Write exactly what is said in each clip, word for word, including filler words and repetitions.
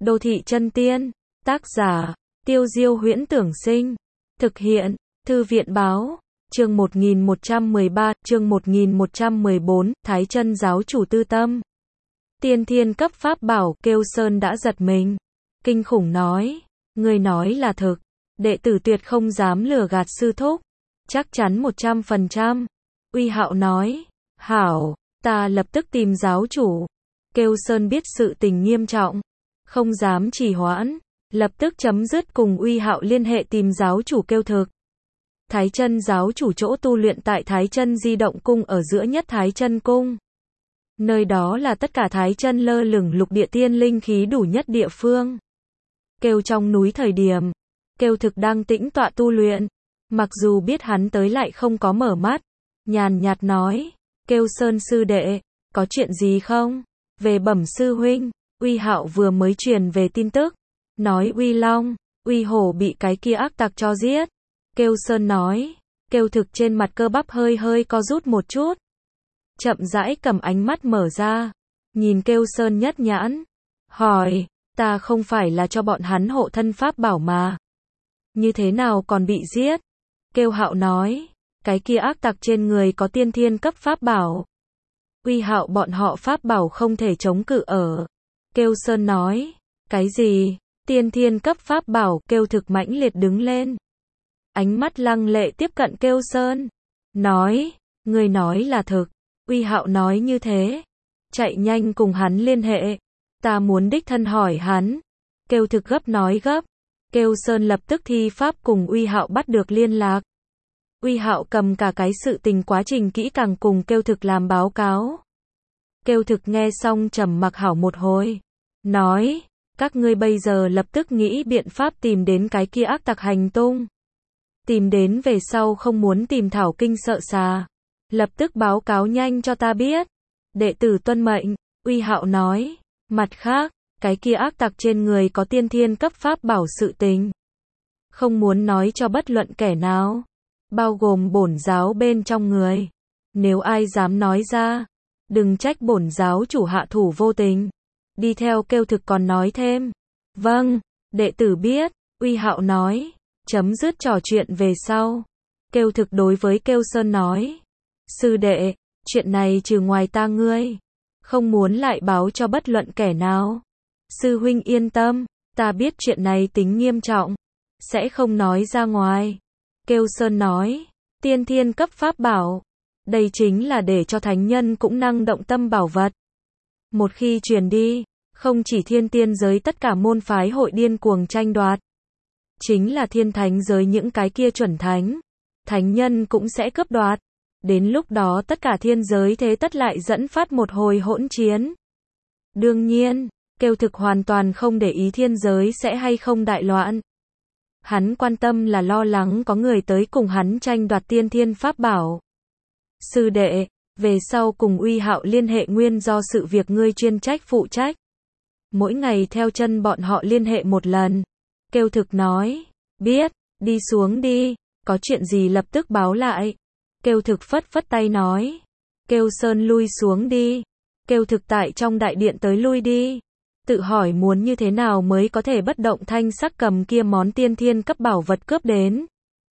Đô thị chân tiên, tác giả, Tiêu Diêu Huyễn Tưởng Sinh, thực hiện, Thư viện Báo, chương một nghìn một trăm mười ba, chương một nghìn một trăm mười bốn, Thái Chân giáo chủ tư tâm. Tiên thiên cấp pháp bảo, Kêu Sơn đã giật mình. Kinh khủng nói, người nói là thực, đệ tử tuyệt không dám lừa gạt sư thúc, chắc chắn một trăm phần trăm. Uy Hạo nói, hảo, ta lập tức tìm giáo chủ. Kêu Sơn biết sự tình nghiêm trọng, không dám trì hoãn, lập tức chấm dứt cùng Uy Hạo liên hệ tìm giáo chủ Kêu Thực. Thái Chân giáo chủ chỗ tu luyện tại Thái Chân Di Động Cung ở giữa nhất Thái Chân Cung. Nơi đó là tất cả Thái Chân lơ lửng lục địa tiên linh khí đủ nhất địa phương. Kêu trong núi thời điểm, Kêu Thực đang tĩnh tọa tu luyện, mặc dù biết hắn tới lại không có mở mắt, nhàn nhạt nói, Kêu Sơn sư đệ, có chuyện gì không? Về bẩm sư huynh, Uy Hạo vừa mới truyền về tin tức, nói Uy Long, Uy Hổ bị cái kia ác tặc cho giết. Kêu Sơn nói, Kêu Thực trên mặt cơ bắp hơi hơi co rút một chút, chậm rãi cầm ánh mắt mở ra, nhìn Kêu Sơn nhất nhãn, hỏi, ta không phải là cho bọn hắn hộ thân pháp bảo mà, như thế nào còn bị giết? Kêu Hạo nói, cái kia ác tặc trên người có tiên thiên cấp pháp bảo. Uy Hạo bọn họ pháp bảo không thể chống cự ở. Kêu Sơn nói, cái gì? Tiên thiên cấp pháp bảo? Kêu Thực mãnh liệt đứng lên, ánh mắt lăng lệ tiếp cận Kêu Sơn, nói, người nói là thực. Uy Hạo nói như thế, chạy nhanh cùng hắn liên hệ, ta muốn đích thân hỏi hắn. Kêu Thực gấp nói gấp. Kêu Sơn lập tức thi pháp cùng Uy Hạo bắt được liên lạc. Uy Hạo cầm cả cái sự tình quá trình kỹ càng cùng Kêu Thực làm báo cáo. Kêu Thực nghe xong trầm mặc hảo một hồi, nói, các ngươi bây giờ lập tức nghĩ biện pháp tìm đến cái kia ác tặc hành tung. Tìm đến về sau không muốn tìm thảo kinh sợ xà, lập tức báo cáo nhanh cho ta biết. Đệ tử tuân mệnh. Uy Hạo nói, mặt khác, cái kia ác tặc trên người có tiên thiên cấp pháp bảo sự tình, không muốn nói cho bất luận kẻ nào, bao gồm bổn giáo bên trong người. Nếu ai dám nói ra, đừng trách bổn giáo chủ hạ thủ vô tình. Đi theo Kêu Thực còn nói thêm, vâng, đệ tử biết. Uy Hạo nói, chấm dứt trò chuyện về sau, Kêu Thực đối với Kêu Sơn nói, sư đệ, chuyện này trừ ngoài ta ngươi, không muốn lại báo cho bất luận kẻ nào. Sư huynh yên tâm, ta biết chuyện này tính nghiêm trọng, sẽ không nói ra ngoài. Kêu Sơn nói, tiên thiên cấp pháp bảo, đây chính là để cho thánh nhân cũng năng động tâm bảo vật. Một khi truyền đi, không chỉ thiên tiên giới tất cả môn phái hội điên cuồng tranh đoạt, chính là thiên thánh giới những cái kia chuẩn thánh, thánh nhân cũng sẽ cướp đoạt. Đến lúc đó tất cả thiên giới thế tất lại dẫn phát một hồi hỗn chiến. Đương nhiên, Kêu Thực hoàn toàn không để ý thiên giới sẽ hay không đại loạn. Hắn quan tâm là lo lắng có người tới cùng hắn tranh đoạt tiên thiên pháp bảo. Sư đệ, về sau cùng Uy Hạo liên hệ nguyên do sự việc ngươi chuyên trách phụ trách. Mỗi ngày theo chân bọn họ liên hệ một lần. Kêu Thực nói, biết, đi xuống đi, có chuyện gì lập tức báo lại. Kêu Thực phất phất tay nói, Kêu Sơn lui xuống đi. Kêu Thực tại trong đại điện tới lui đi, tự hỏi muốn như thế nào mới có thể bất động thanh sắc cầm kia món tiên thiên cấp bảo vật cướp đến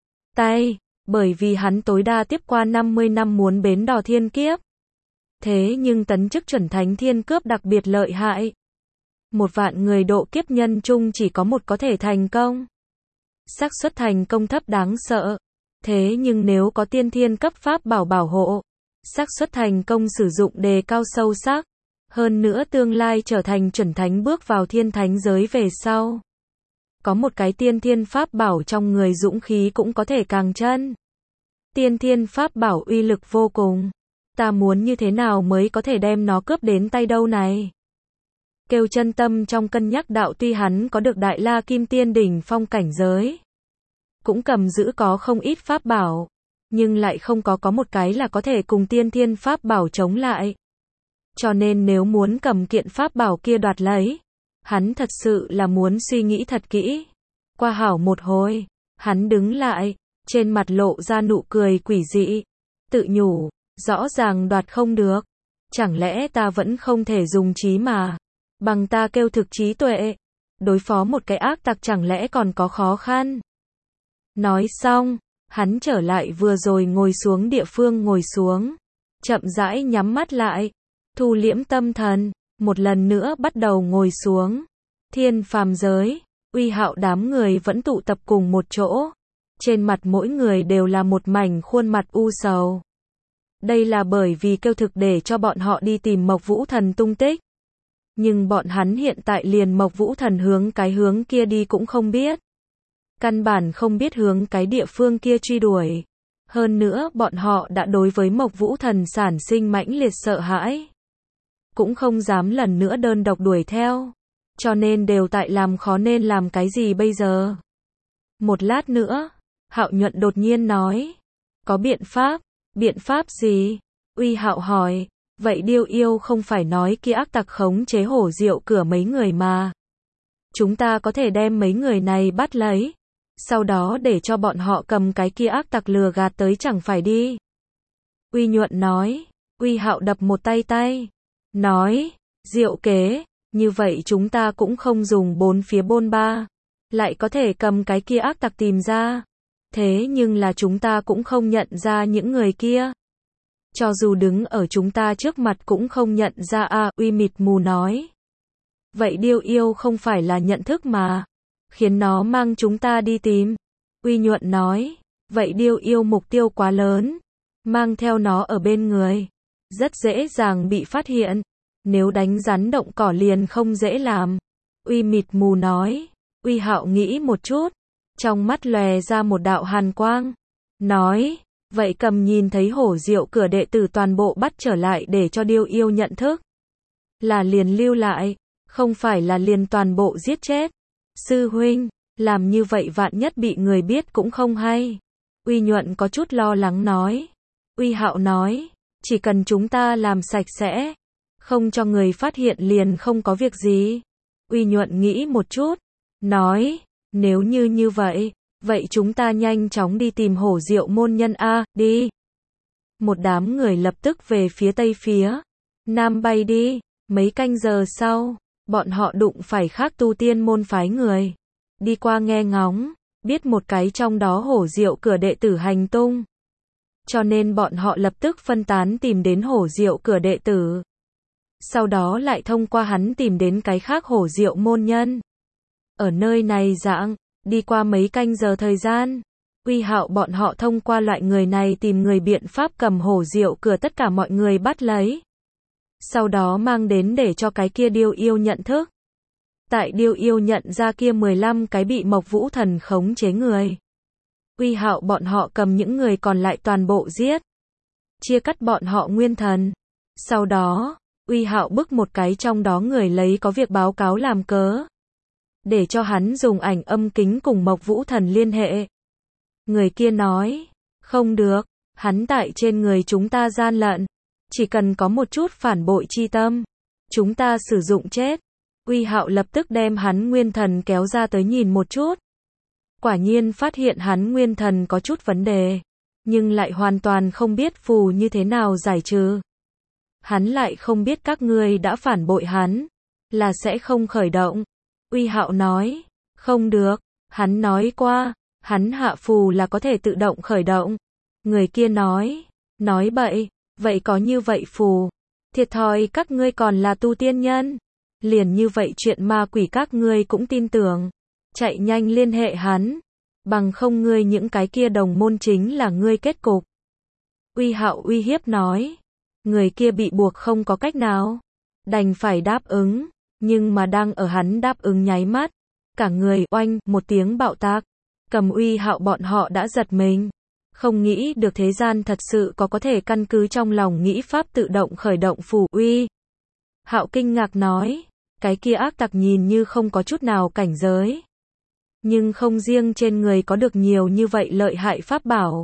tay, bởi vì hắn tối đa tiếp qua năm mươi năm muốn bến đò thiên kiếp. Thế nhưng tấn chức chuẩn thánh thiên cướp đặc biệt lợi hại. Một vạn người độ kiếp nhân chung chỉ có một có thể thành công. Xác suất thành công thấp đáng sợ. Thế nhưng nếu có tiên thiên cấp pháp bảo bảo hộ, xác suất thành công sử dụng đề cao sâu sắc. Hơn nữa tương lai trở thành chuẩn thánh bước vào thiên thánh giới về sau, có một cái tiên thiên pháp bảo trong người dũng khí cũng có thể càng chân. Tiên thiên pháp bảo uy lực vô cùng. Ta muốn như thế nào mới có thể đem nó cướp đến tay đâu này? Kêu Chân tâm trong cân nhắc đạo, tuy hắn có được đại la kim tiên đỉnh phong cảnh giới, cũng cầm giữ có không ít pháp bảo, nhưng lại không có có một cái là có thể cùng tiên thiên pháp bảo chống lại. Cho nên nếu muốn cầm kiện pháp bảo kia đoạt lấy, hắn thật sự là muốn suy nghĩ thật kỹ. Qua hảo một hồi, hắn đứng lại, trên mặt lộ ra nụ cười quỷ dị, tự nhủ, rõ ràng đoạt không được, chẳng lẽ ta vẫn không thể dùng trí mà, bằng ta Kêu Thực trí tuệ, đối phó một cái ác tặc chẳng lẽ còn có khó khăn. Nói xong, hắn trở lại vừa rồi ngồi xuống địa phương ngồi xuống, chậm rãi nhắm mắt lại, thu liễm tâm thần, một lần nữa bắt đầu ngồi xuống. Thiên phàm giới, Uy Hạo đám người vẫn tụ tập cùng một chỗ, trên mặt mỗi người đều là một mảnh khuôn mặt u sầu. Đây là bởi vì kêu thực để cho bọn họ đi tìm Mộc Vũ Thần tung tích. Nhưng bọn hắn hiện tại liền Mộc Vũ Thần hướng cái hướng kia đi cũng không biết. Căn bản không biết hướng cái địa phương kia truy đuổi. Hơn nữa bọn họ đã đối với Mộc Vũ Thần sản sinh mãnh liệt sợ hãi. Cũng không dám lần nữa đơn độc đuổi theo. Cho nên đều tại làm khó nên làm cái gì bây giờ. Một lát nữa, Hạo Nhuận đột nhiên nói. Có biện pháp, biện pháp gì? Uy Hạo hỏi. Vậy Điêu Yêu không phải nói kia ác tặc khống chế hổ rượu cửa mấy người mà. Chúng ta có thể đem mấy người này bắt lấy. Sau đó để cho bọn họ cầm cái kia ác tặc lừa gạt tới chẳng phải đi. Uy Nhuận nói. Uy Hạo đập một tay tay. Nói. Diệu kế. Như vậy chúng ta cũng không dùng bốn phía bôn ba. Lại có thể cầm cái kia ác tặc tìm ra. Thế nhưng là chúng ta cũng không nhận ra những người kia. Cho dù đứng ở chúng ta trước mặt cũng không nhận ra à, Uy mịt mù nói. Vậy Điêu Yêu không phải là nhận thức mà. Khiến nó mang chúng ta đi tìm. Uy Nhuận nói. Vậy Điêu Yêu mục tiêu quá lớn. Mang theo nó ở bên người. Rất dễ dàng bị phát hiện. Nếu đánh rắn động cỏ liền không dễ làm. Uy mịt mù nói. Uy Hạo nghĩ một chút. Trong mắt lòe ra một đạo hàn quang. Nói. Vậy cầm nhìn thấy hổ rượu cửa đệ tử toàn bộ bắt trở lại để cho Điêu Yêu nhận thức. Là liền lưu lại. Không phải là liền toàn bộ giết chết. Sư huynh. Làm như vậy vạn nhất bị người biết cũng không hay. Uy Nhuận có chút lo lắng nói. Uy Hạo nói. Chỉ cần chúng ta làm sạch sẽ. Không cho người phát hiện liền không có việc gì. Uy Nhuận nghĩ một chút. Nói. Nếu như như vậy. Vậy chúng ta nhanh chóng đi tìm hổ rượu môn nhân A, đi. Một đám người lập tức về phía tây phía. Nam bay đi. Mấy canh giờ sau. Bọn họ đụng phải khác tu tiên môn phái người. Đi qua nghe ngóng. Biết một cái trong đó hổ rượu cửa đệ tử hành tung. Cho nên bọn họ lập tức phân tán tìm đến hổ rượu cửa đệ tử. Sau đó lại thông qua hắn tìm đến cái khác hổ rượu môn nhân. Ở nơi này dạng, đi qua mấy canh giờ thời gian, Uy Hạo bọn họ thông qua loại người này tìm người biện pháp cầm hổ rượu cửa tất cả mọi người bắt lấy. Sau đó mang đến để cho cái kia Điêu Yêu nhận thức. Tại Điêu Yêu nhận ra kia mười lăm cái bị Mộc Vũ Thần khống chế người. Uy Hạo bọn họ cầm những người còn lại toàn bộ giết. Chia cắt bọn họ nguyên thần. Sau đó, Uy Hạo bức một cái trong đó người lấy có việc báo cáo làm cớ. Để cho hắn dùng ảnh âm kính cùng Mộc Vũ Thần liên hệ. Người kia nói, không được, hắn tại trên người chúng ta gian lận. Chỉ cần có một chút phản bội chi tâm. Chúng ta sử dụng chết. Uy Hạo lập tức đem hắn nguyên thần kéo ra tới nhìn một chút. Quả nhiên phát hiện hắn nguyên thần có chút vấn đề. Nhưng lại hoàn toàn không biết phù như thế nào giải trừ. Hắn lại không biết các ngươi đã phản bội hắn. Là sẽ không khởi động. Uy Hạo nói. Không được. Hắn nói qua. Hắn hạ phù là có thể tự động khởi động. Người kia nói. Nói bậy. Vậy có như vậy phù. Thiệt thòi các ngươi còn là tu tiên nhân. Liền như vậy chuyện ma quỷ các ngươi cũng tin tưởng. Chạy nhanh liên hệ hắn. Bằng không ngươi những cái kia đồng môn chính là ngươi kết cục. Uy Hạo uy hiếp nói. Người kia bị buộc không có cách nào. Đành phải đáp ứng. Nhưng mà đang ở hắn đáp ứng nháy mắt. Cả người oanh một tiếng bạo tạc. Cầm Uy Hạo bọn họ đã giật mình. Không nghĩ được thế gian thật sự có có thể căn cứ trong lòng nghĩ pháp tự động khởi động phù. Uy Hạo kinh ngạc nói. Cái kia ác tặc nhìn như không có chút nào cảnh giới. Nhưng không riêng trên người có được nhiều như vậy lợi hại pháp bảo.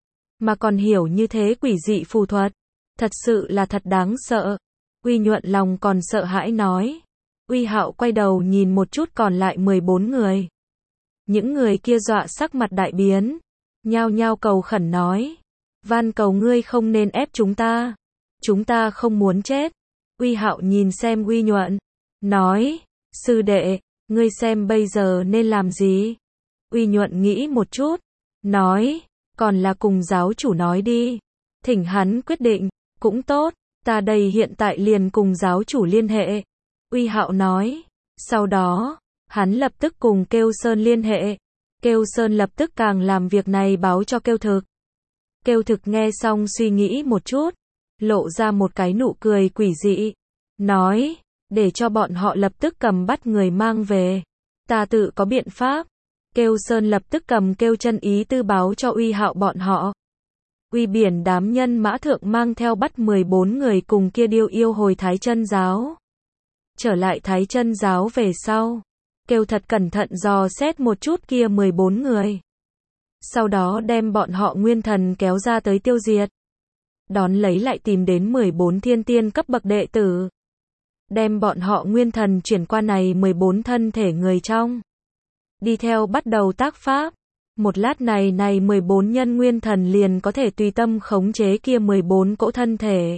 Mà còn hiểu như thế quỷ dị phù thuật. Thật sự là thật đáng sợ. Uy Nhuận lòng còn sợ hãi nói. Uy Hạo quay đầu nhìn một chút còn lại mười bốn người. Những người kia dọa sắc mặt đại biến. Nhao nhao cầu khẩn nói. Van cầu ngươi không nên ép chúng ta. Chúng ta không muốn chết. Uy Hạo nhìn xem Uy Nhuận. Nói. Sư đệ. Ngươi xem bây giờ nên làm gì? Uy Nhuận nghĩ một chút, nói, còn là cùng giáo chủ nói đi. Thỉnh hắn quyết định, cũng tốt, ta đây hiện tại liền cùng giáo chủ liên hệ. Uy Hạo nói, sau đó, hắn lập tức cùng Kêu Sơn liên hệ. Kêu Sơn lập tức càng làm việc này báo cho Kêu Thực. Kêu Thực nghe xong suy nghĩ một chút, lộ ra một cái nụ cười quỷ dị, nói, để cho bọn họ lập tức cầm bắt người mang về. Ta tự có biện pháp. Kêu Sơn lập tức cầm Kêu Chân ý tư báo cho Uy Hạo bọn họ. Uy Biển đám nhân mã thượng mang theo bắt mười bốn người cùng kia Điêu Yêu hồi Thái Chân giáo. Trở lại Thái Chân giáo về sau, Kêu thật cẩn thận dò xét một chút kia mười bốn người. Sau đó đem bọn họ nguyên thần kéo ra tới tiêu diệt. Đón lấy lại tìm đến mười bốn thiên tiên cấp bậc đệ tử. Đem bọn họ nguyên thần chuyển qua này mười bốn thân thể người trong. Đi theo bắt đầu tác pháp. Một lát này này mười bốn nhân nguyên thần liền có thể tùy tâm khống chế kia mười bốn cỗ thân thể.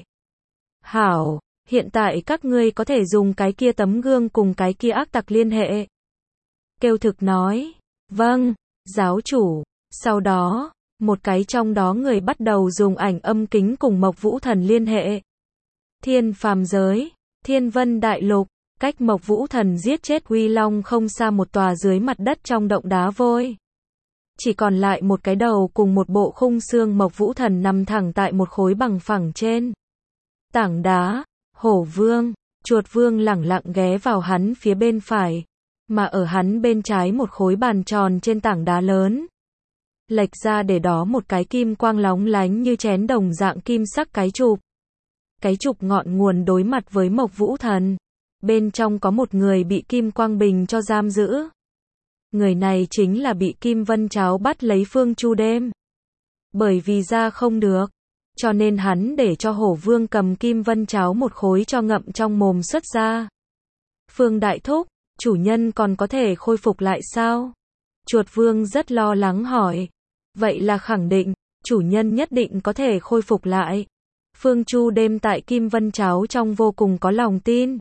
Hảo, hiện tại các ngươi có thể dùng cái kia tấm gương cùng cái kia ác tặc liên hệ. Kêu Thực nói, vâng, giáo chủ. Sau đó, một cái trong đó người bắt đầu dùng ảnh âm kính cùng Mộc Vũ Thần liên hệ. Thiên phàm giới, Thiên Vân Đại Lục, cách Mộc Vũ Thần giết chết Uy Long không xa một tòa dưới mặt đất trong động đá vôi. Chỉ còn lại một cái đầu cùng một bộ khung xương Mộc Vũ Thần nằm thẳng tại một khối bằng phẳng trên tảng đá. Hổ Vương, Chuột Vương lẳng lặng ghé vào hắn phía bên phải, mà ở hắn bên trái một khối bàn tròn trên tảng đá lớn. Lệch ra để đó một cái kim quang lóng lánh như chén đồng dạng kim sắc cái chụp. Cái chụp ngọn nguồn đối mặt với Mộc Vũ Thần. Bên trong có một người bị kim quang bình cho giam giữ. Người này chính là bị Kim Vân Cháo bắt lấy Phương Chu Đêm. Bởi vì ra không được, cho nên hắn để cho Hổ Vương cầm Kim Vân Cháo một khối cho ngậm trong mồm xuất ra. Phương Đại Thúc, chủ nhân còn có thể khôi phục lại sao? Chuột Vương rất lo lắng hỏi. Vậy là khẳng định, chủ nhân nhất định có thể khôi phục lại. Phương Chu Đêm tại Kim Vân Cháo trong vô cùng có lòng tin.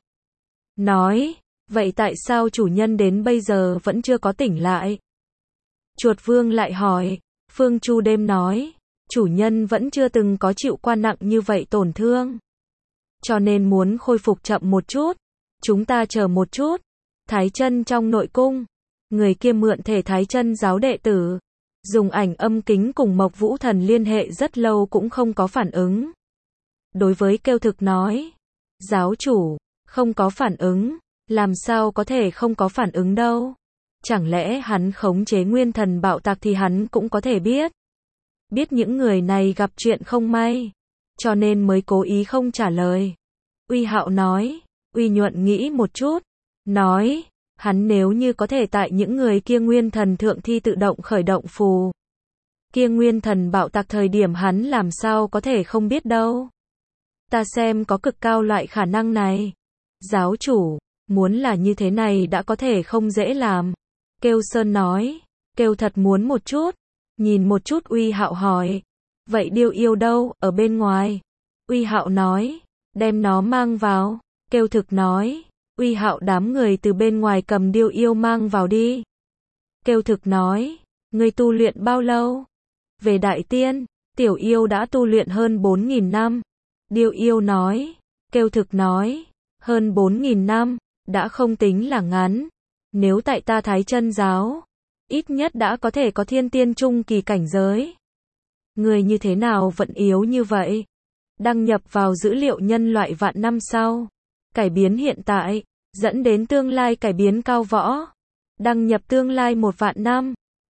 Nói, vậy tại sao chủ nhân đến bây giờ vẫn chưa có tỉnh lại? Chuột Vương lại hỏi. Phương Chu Đêm nói, chủ nhân vẫn chưa từng có chịu qua nặng như vậy tổn thương. Cho nên muốn khôi phục chậm một chút. Chúng ta chờ một chút. Thái Chân trong nội cung, người kia mượn thể Thái Chân giáo đệ tử. Dùng ảnh âm kính cùng Mộc Vũ Thần liên hệ rất lâu cũng không có phản ứng. Đối với Kêu Thực nói, giáo chủ, không có phản ứng, làm sao có thể không có phản ứng đâu. Chẳng lẽ hắn khống chế nguyên thần bạo tạc thì hắn cũng có thể biết. Biết những người này gặp chuyện không may, cho nên mới cố ý không trả lời. Uy Hạo nói, Uy Nhuận nghĩ một chút, nói, hắn nếu như có thể tại những người kia nguyên thần thượng thi tự động khởi động phù. Kia nguyên thần bạo tạc thời điểm hắn làm sao có thể không biết đâu. Ta xem có cực cao loại khả năng này. Giáo chủ, muốn là như thế này đã có thể không dễ làm. Kêu Sơn nói, Kêu thật muốn một chút. Nhìn một chút Uy Hạo hỏi, vậy Điêu Yêu đâu, ở bên ngoài? Uy Hạo nói, đem nó mang vào. Kêu Thực nói, Uy Hạo đám người từ bên ngoài cầm Điêu Yêu mang vào đi. Kêu Thực nói, ngươi tu luyện bao lâu? Về Đại Tiên, Tiểu Yêu đã tu luyện hơn bốn nghìn năm. Điêu Yêu nói, Kêu Thực nói, hơn bốn nghìn năm, đã không tính là ngắn. Nếu tại ta Thái Chân giáo, ít nhất đã có thể có thiên tiên trung kỳ cảnh giới. Người như thế nào vẫn yếu như vậy? Đăng nhập vào dữ liệu nhân loại vạn năm sau. Cải biến hiện tại, dẫn đến tương lai cải biến cao võ. Đăng nhập tương lai một vạn năm.